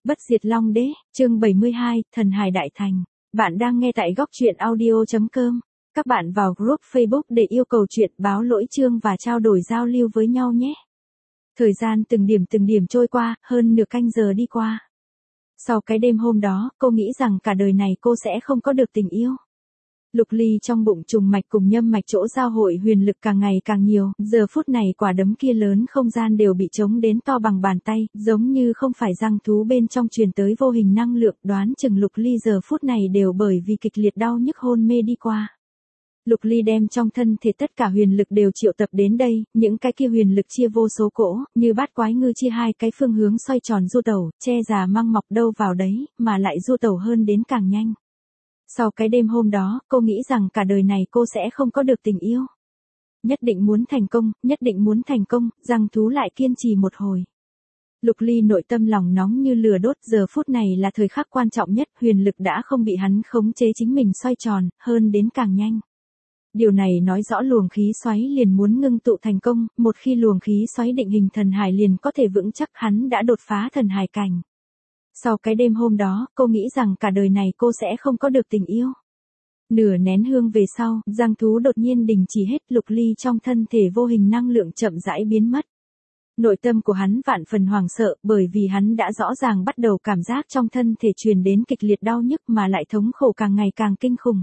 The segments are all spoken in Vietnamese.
Bất diệt Long Đế, chương 72, Thần Hải Đại Thành. Bạn đang nghe tại góc truyện audio.com. Các bạn vào group Facebook để yêu cầu chuyện báo lỗi chương và trao đổi giao lưu với nhau nhé. Thời gian từng điểm trôi qua, hơn nửa canh giờ đi qua. Sau cái đêm hôm đó, cô nghĩ rằng cả đời này cô sẽ không có được tình yêu. Lục ly trong bụng trùng mạch cùng nhâm mạch chỗ giao hội huyền lực càng ngày càng nhiều, giờ phút này quả đấm kia lớn không gian đều bị trống đến to bằng bàn tay, giống như không phải răng thú bên trong truyền tới vô hình năng lượng, đoán chừng lục ly giờ phút này đều bởi vì kịch liệt đau nhức hôn mê đi qua. Lục ly đem trong thân thể tất cả huyền lực đều triệu tập đến đây, những cái kia huyền lực chia vô số cỗ, như bát quái ngư chia hai cái phương hướng xoay tròn du tẩu, che già măng mọc đâu vào đấy, mà lại du tẩu hơn đến càng nhanh. Sau cái đêm hôm đó, cô nghĩ rằng cả đời này cô sẽ không có được tình yêu. Nhất định muốn thành công, răng thú lại kiên trì một hồi. Lục ly nội tâm lòng nóng như lửa đốt, giờ phút này là thời khắc quan trọng nhất, huyền lực đã không bị hắn khống chế chính mình xoay tròn, hơn đến càng nhanh. Điều này nói rõ luồng khí xoáy liền muốn ngưng tụ thành công, một khi luồng khí xoáy định hình thần hải liền có thể vững chắc hắn đã đột phá thần hải cảnh. Sau cái đêm hôm đó, cô nghĩ rằng cả đời này cô sẽ không có được tình yêu. Nửa nén hương về sau, răng thú đột nhiên đình chỉ hết, lục ly trong thân thể vô hình năng lượng chậm rãi biến mất. Nội tâm của hắn vạn phần hoảng sợ, bởi vì hắn đã rõ ràng bắt đầu cảm giác trong thân thể truyền đến kịch liệt đau nhức mà lại thống khổ càng ngày càng kinh khủng.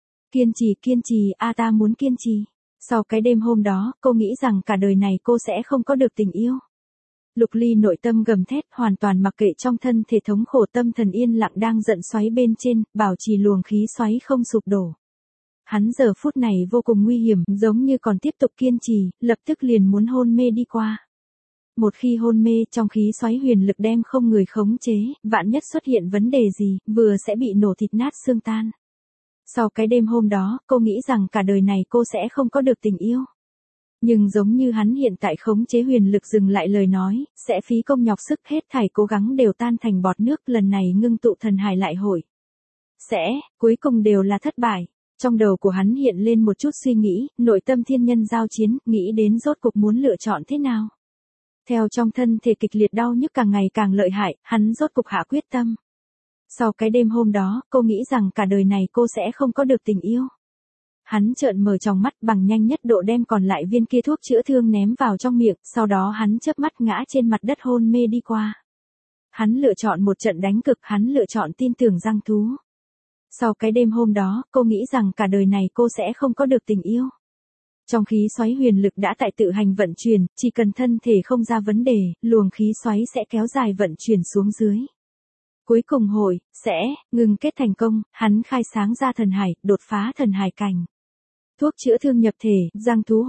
Kiên trì, ta muốn kiên trì. Sau cái đêm hôm đó, cô nghĩ rằng cả đời này cô sẽ không có được tình yêu. Lục ly nội tâm gầm thét, hoàn toàn mặc kệ trong thân thể thống khổ, tâm thần yên lặng đang giận xoáy bên trên, bảo trì luồng khí xoáy không sụp đổ. Hắn giờ phút này vô cùng nguy hiểm, giống như còn tiếp tục kiên trì, lập tức liền muốn hôn mê đi qua. Một khi hôn mê, trong khí xoáy huyền lực đem không người khống chế, vạn nhất xuất hiện vấn đề gì, vừa sẽ bị nổ thịt nát xương tan. Sau cái đêm hôm đó, cô nghĩ rằng cả đời này cô sẽ không có được tình yêu. Nhưng giống như hắn hiện tại khống chế huyền lực dừng lại lời nói, sẽ phí công nhọc sức, hết thảy cố gắng đều tan thành bọt nước, lần này ngưng tụ thần hải lại hội. Cuối cùng đều là thất bại. Trong đầu của hắn hiện lên một chút suy nghĩ, nội tâm thiên nhân giao chiến, nghĩ đến rốt cuộc muốn lựa chọn thế nào. Theo trong thân thể kịch liệt đau nhức càng ngày càng lợi hại, hắn rốt cục hạ quyết tâm. Sau cái đêm hôm đó, cô nghĩ rằng cả đời này cô sẽ không có được tình yêu. Hắn trợn mở tròng mắt, bằng nhanh nhất độ đem còn lại viên kia thuốc chữa thương ném vào trong miệng, sau đó hắn chớp mắt ngã trên mặt đất hôn mê đi qua. Hắn lựa chọn một trận đánh cực, hắn lựa chọn tin tưởng răng thú. Sau cái đêm hôm đó, cô nghĩ rằng cả đời này cô sẽ không có được tình yêu. Trong khí xoáy huyền lực đã tại tự hành vận chuyển, chỉ cần thân thể không ra vấn đề, luồng khí xoáy sẽ kéo dài vận chuyển xuống dưới. Cuối cùng ngừng kết thành công, hắn khai sáng ra thần hải, đột phá thần hải cảnh. Thuốc chữa thương nhập thể, răng thú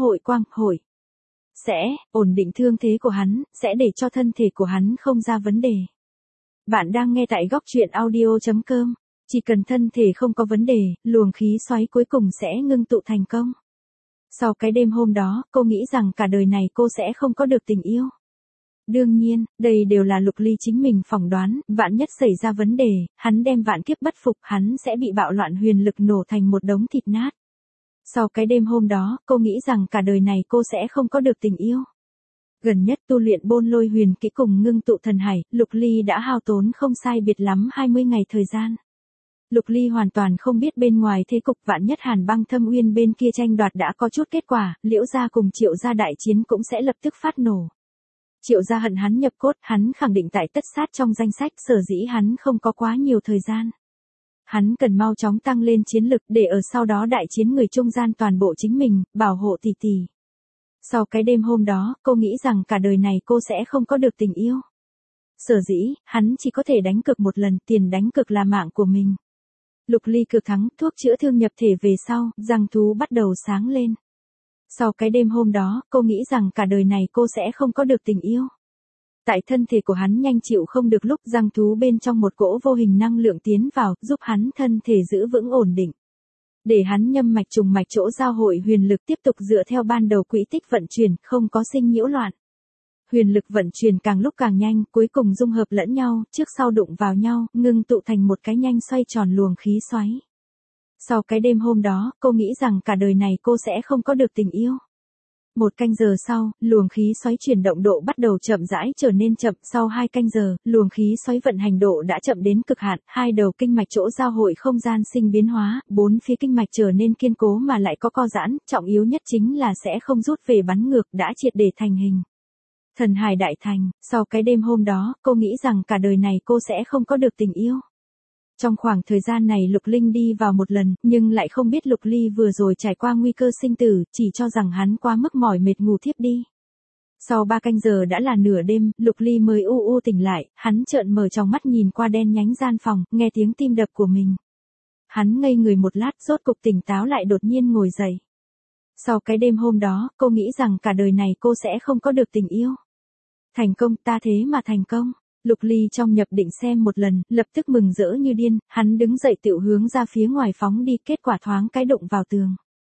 sẽ ổn định thương thế của hắn, sẽ để cho thân thể của hắn không ra vấn đề. Bạn đang nghe tại góc truyện audio.com. Chỉ cần thân thể không có vấn đề, luồng khí xoáy cuối cùng sẽ ngưng tụ thành công. Sau cái đêm hôm đó, cô nghĩ rằng cả đời này cô sẽ không có được tình yêu. Đương nhiên, đây đều là lục ly chính mình phỏng đoán, vạn nhất xảy ra vấn đề, hắn đem vạn kiếp bất phục, hắn sẽ bị bạo loạn huyền lực nổ thành một đống thịt nát. Sau cái đêm hôm đó, cô nghĩ rằng cả đời này cô sẽ không có được tình yêu. Gần nhất tu luyện bôn lôi huyền kỹ cùng ngưng tụ thần hải, lục ly đã hao tốn không sai biệt lắm 20 ngày thời gian. Lục ly hoàn toàn không biết bên ngoài thế cục, vạn nhất Hàn Băng Thâm Uyên bên kia tranh đoạt đã có chút kết quả, Liễu gia cùng Triệu gia đại chiến cũng sẽ lập tức phát nổ. Triệu gia hận hắn nhập cốt, hắn khẳng định tại tất sát trong danh sách, sở dĩ hắn không có quá nhiều thời gian. Hắn cần mau chóng tăng lên chiến lực để ở sau đó đại chiến người trung gian toàn bộ chính mình, bảo hộ tỷ tỷ. Sau cái đêm hôm đó, cô nghĩ rằng cả đời này cô sẽ không có được tình yêu. Sở dĩ, hắn chỉ có thể đánh cược một lần, tiền đánh cược là mạng của mình. Lục ly cược thắng, thuốc chữa thương nhập thể về sau, răng thú bắt đầu sáng lên. Sau cái đêm hôm đó, cô nghĩ rằng cả đời này cô sẽ không có được tình yêu. Tại thân thể của hắn nhanh chịu không được lúc, răng thú bên trong một cỗ vô hình năng lượng tiến vào, giúp hắn thân thể giữ vững ổn định. Để hắn nhâm mạch trùng mạch chỗ giao hội huyền lực tiếp tục dựa theo ban đầu quỹ tích vận chuyển, không có sinh nhiễu loạn. Huyền lực vận chuyển càng lúc càng nhanh, cuối cùng dung hợp lẫn nhau, trước sau đụng vào nhau, ngưng tụ thành một cái nhanh xoay tròn luồng khí xoáy. Sau cái đêm hôm đó, cô nghĩ rằng cả đời này cô sẽ không có được tình yêu. 1 canh giờ sau, luồng khí xoáy chuyển động độ bắt đầu chậm rãi trở nên chậm. Sau 2 canh giờ, luồng khí xoáy vận hành độ đã chậm đến cực hạn. Hai đầu kinh mạch chỗ giao hội không gian sinh biến hóa, bốn phía kinh mạch trở nên kiên cố mà lại có co giãn. Trọng yếu nhất chính là sẽ không rút về bắn ngược, đã triệt để thành hình. Thần hải đại thành. Sau cái đêm hôm đó, cô nghĩ rằng cả đời này cô sẽ không có được tình yêu. Trong khoảng thời gian này Lục Linh đi vào một lần, nhưng lại không biết Lục Ly vừa rồi trải qua nguy cơ sinh tử, chỉ cho rằng hắn quá mức mỏi mệt ngủ thiếp đi. Sau 3 canh giờ đã là nửa đêm, Lục Ly mới u tỉnh lại, hắn trợn mở tròng mắt nhìn qua đen nhánh gian phòng, nghe tiếng tim đập của mình. Hắn ngây người một lát, rốt cục tỉnh táo lại đột nhiên ngồi dậy. Sau cái đêm hôm đó, cô nghĩ rằng cả đời này cô sẽ không có được tình yêu. Thành công, ta thế mà thành công. Lục Ly trong nhập định xem một lần, lập tức mừng rỡ như điên, hắn đứng dậy tự hướng ra phía ngoài phóng đi, kết quả thoáng cái đụng vào tường.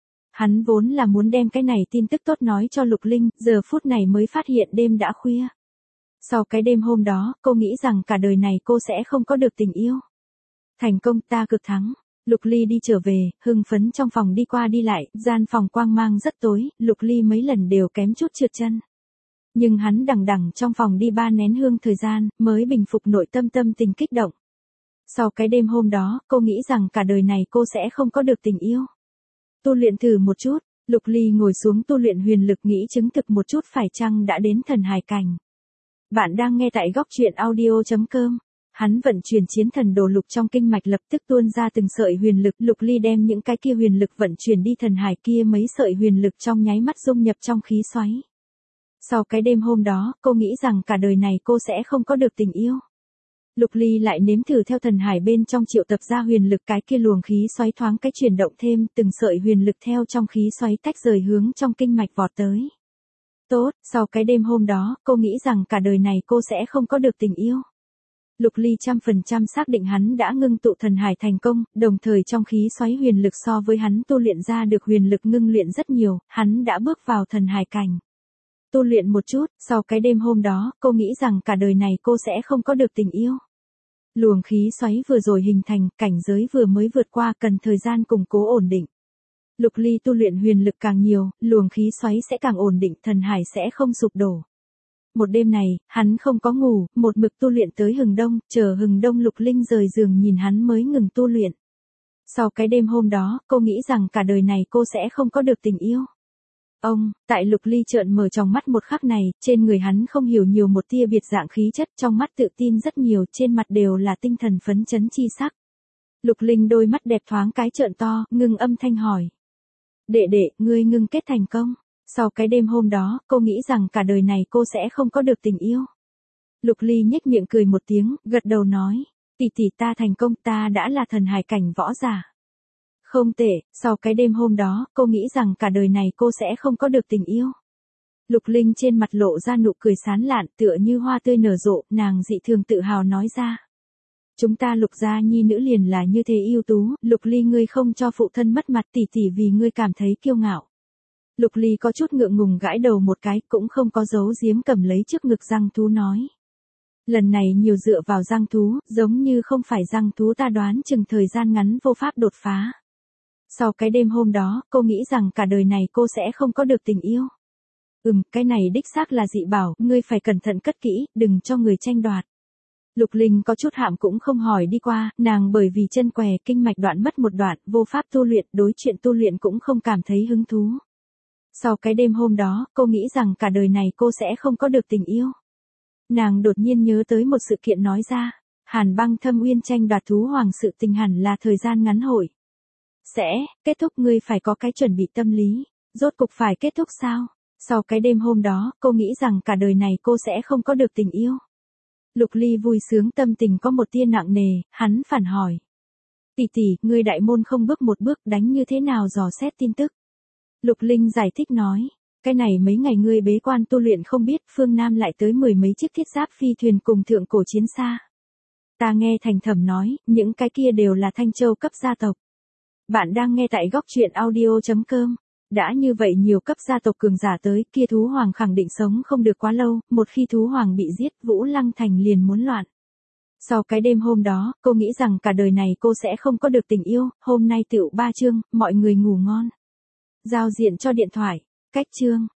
Hắn vốn là muốn đem cái này tin tức tốt nói cho Lục Linh, giờ phút này mới phát hiện đêm đã khuya. Sau cái đêm hôm đó, cô nghĩ rằng cả đời này cô sẽ không có được tình yêu. Thành công, ta cực thắng. Lục Ly đi trở về, hưng phấn trong phòng đi qua đi lại, gian phòng quang mang rất tối, Lục Ly mấy lần đều kém chút trượt chân. Nhưng hắn đằng đằng trong phòng đi 3 nén hương thời gian, mới bình phục nội tâm tình kích động. Sau cái đêm hôm đó, cô nghĩ rằng cả đời này cô sẽ không có được tình yêu. Tu luyện thử một chút, Lục Ly ngồi xuống tu luyện huyền lực nghĩ chứng thực một chút phải chăng đã đến thần hải cảnh. Bạn đang nghe tại góc truyện audio.com. Hắn vận chuyển chiến thần đồ lục trong kinh mạch lập tức tuôn ra từng sợi huyền lực. Lục Ly đem những cái kia huyền lực vận chuyển đi thần hải kia, mấy sợi huyền lực trong nháy mắt dung nhập trong khí xoáy. Sau cái đêm hôm đó, cô nghĩ rằng cả đời này cô sẽ không có được tình yêu. Lục Ly lại nếm thử theo thần hải bên trong triệu tập ra huyền lực, cái kia luồng khí xoáy thoáng cái chuyển động thêm, từng sợi huyền lực theo trong khí xoáy tách rời hướng trong kinh mạch vọt tới. Tốt, sau cái đêm hôm đó, cô nghĩ rằng cả đời này cô sẽ không có được tình yêu. Lục Ly 100% xác định hắn đã ngưng tụ thần hải thành công, đồng thời trong khí xoáy huyền lực so với hắn tu luyện ra được huyền lực ngưng luyện rất nhiều, hắn đã bước vào thần hải cảnh. Tu luyện một chút, sau cái đêm hôm đó, cô nghĩ rằng cả đời này cô sẽ không có được tình yêu. Luồng khí xoáy vừa rồi hình thành, cảnh giới vừa mới vượt qua, cần thời gian củng cố ổn định. Lục Ly tu luyện huyền lực càng nhiều, luồng khí xoáy sẽ càng ổn định, thần hải sẽ không sụp đổ. Một đêm này, hắn không có ngủ, một mực tu luyện tới hừng đông, chờ hừng đông Lục Linh rời giường nhìn hắn mới ngừng tu luyện. Sau cái đêm hôm đó, cô nghĩ rằng cả đời này cô sẽ không có được tình yêu. Tại Lục Ly trợn mở tròng mắt một khắc này, trên người hắn không hiểu nhiều một tia biệt dạng khí chất, trong mắt tự tin rất nhiều, trên mặt đều là tinh thần phấn chấn chi sắc. Lục Linh đôi mắt đẹp thoáng cái trợn to, ngưng âm thanh hỏi. Đệ đệ, ngươi ngưng kết thành công. Sau cái đêm hôm đó, cô nghĩ rằng cả đời này cô sẽ không có được tình yêu. Lục Ly nhếch miệng cười một tiếng, gật đầu nói. Tỷ tỷ, ta thành công, ta đã là thần hải cảnh võ giả. Không tệ, sau cái đêm hôm đó, cô nghĩ rằng cả đời này cô sẽ không có được tình yêu. Lục Linh trên mặt lộ ra nụ cười sán lạn, tựa như hoa tươi nở rộ, nàng dị thường tự hào nói ra. Chúng ta Lục gia nhi nữ liền là như thế ưu tú, Lục Ly ngươi không cho phụ thân mất mặt, tỷ tỷ vì ngươi cảm thấy kiêu ngạo. Lục Ly có chút ngượng ngùng gãi đầu một cái, cũng không có giấu giếm, cầm lấy trước ngực răng thú nói. Lần này nhiều dựa vào răng thú, giống như không phải răng thú, ta đoán chừng thời gian ngắn vô pháp đột phá. Sau cái đêm hôm đó, cô nghĩ rằng cả đời này cô sẽ không có được tình yêu. Cái này đích xác là dị bảo, ngươi phải cẩn thận cất kỹ, đừng cho người tranh đoạt. Lục Linh có chút hạm cũng không hỏi đi qua, nàng bởi vì chân què, kinh mạch đoạn mất một đoạn, vô pháp tu luyện, đối chuyện tu luyện cũng không cảm thấy hứng thú. Sau cái đêm hôm đó, cô nghĩ rằng cả đời này cô sẽ không có được tình yêu. Nàng đột nhiên nhớ tới một sự kiện nói ra, Hàn Băng Thâm Uyên tranh đoạt thú hoàng sự tình hẳn là thời gian ngắn hội sẽ kết thúc, ngươi phải có cái chuẩn bị tâm lý, rốt cục phải kết thúc sao? Sau cái đêm hôm đó, cô nghĩ rằng cả đời này cô sẽ không có được tình yêu. Lục Ly vui sướng, tâm tình có một tia nặng nề, hắn phản hỏi. Tỷ tỷ, ngươi đại môn không bước một bước, đánh như thế nào dò xét tin tức? Lục Linh giải thích nói. Cái này mấy ngày ngươi bế quan tu luyện không biết, phương Nam lại tới 10 mấy chiếc thiết giáp phi thuyền cùng thượng cổ chiến xa. Ta nghe Thành Thẩm nói, những cái kia đều là Thanh Châu cấp gia tộc. Bạn đang nghe tại góc truyện audio.com. Đã như vậy nhiều cấp gia tộc cường giả tới, kia thú hoàng khẳng định sống không được quá lâu, một khi thú hoàng bị giết, Vũ Lăng Thành liền muốn loạn. Sau cái đêm hôm đó, cô nghĩ rằng cả đời này cô sẽ không có được tình yêu, hôm nay tựu 3 chương, mọi người ngủ ngon. Giao diện cho điện thoại, cách chương.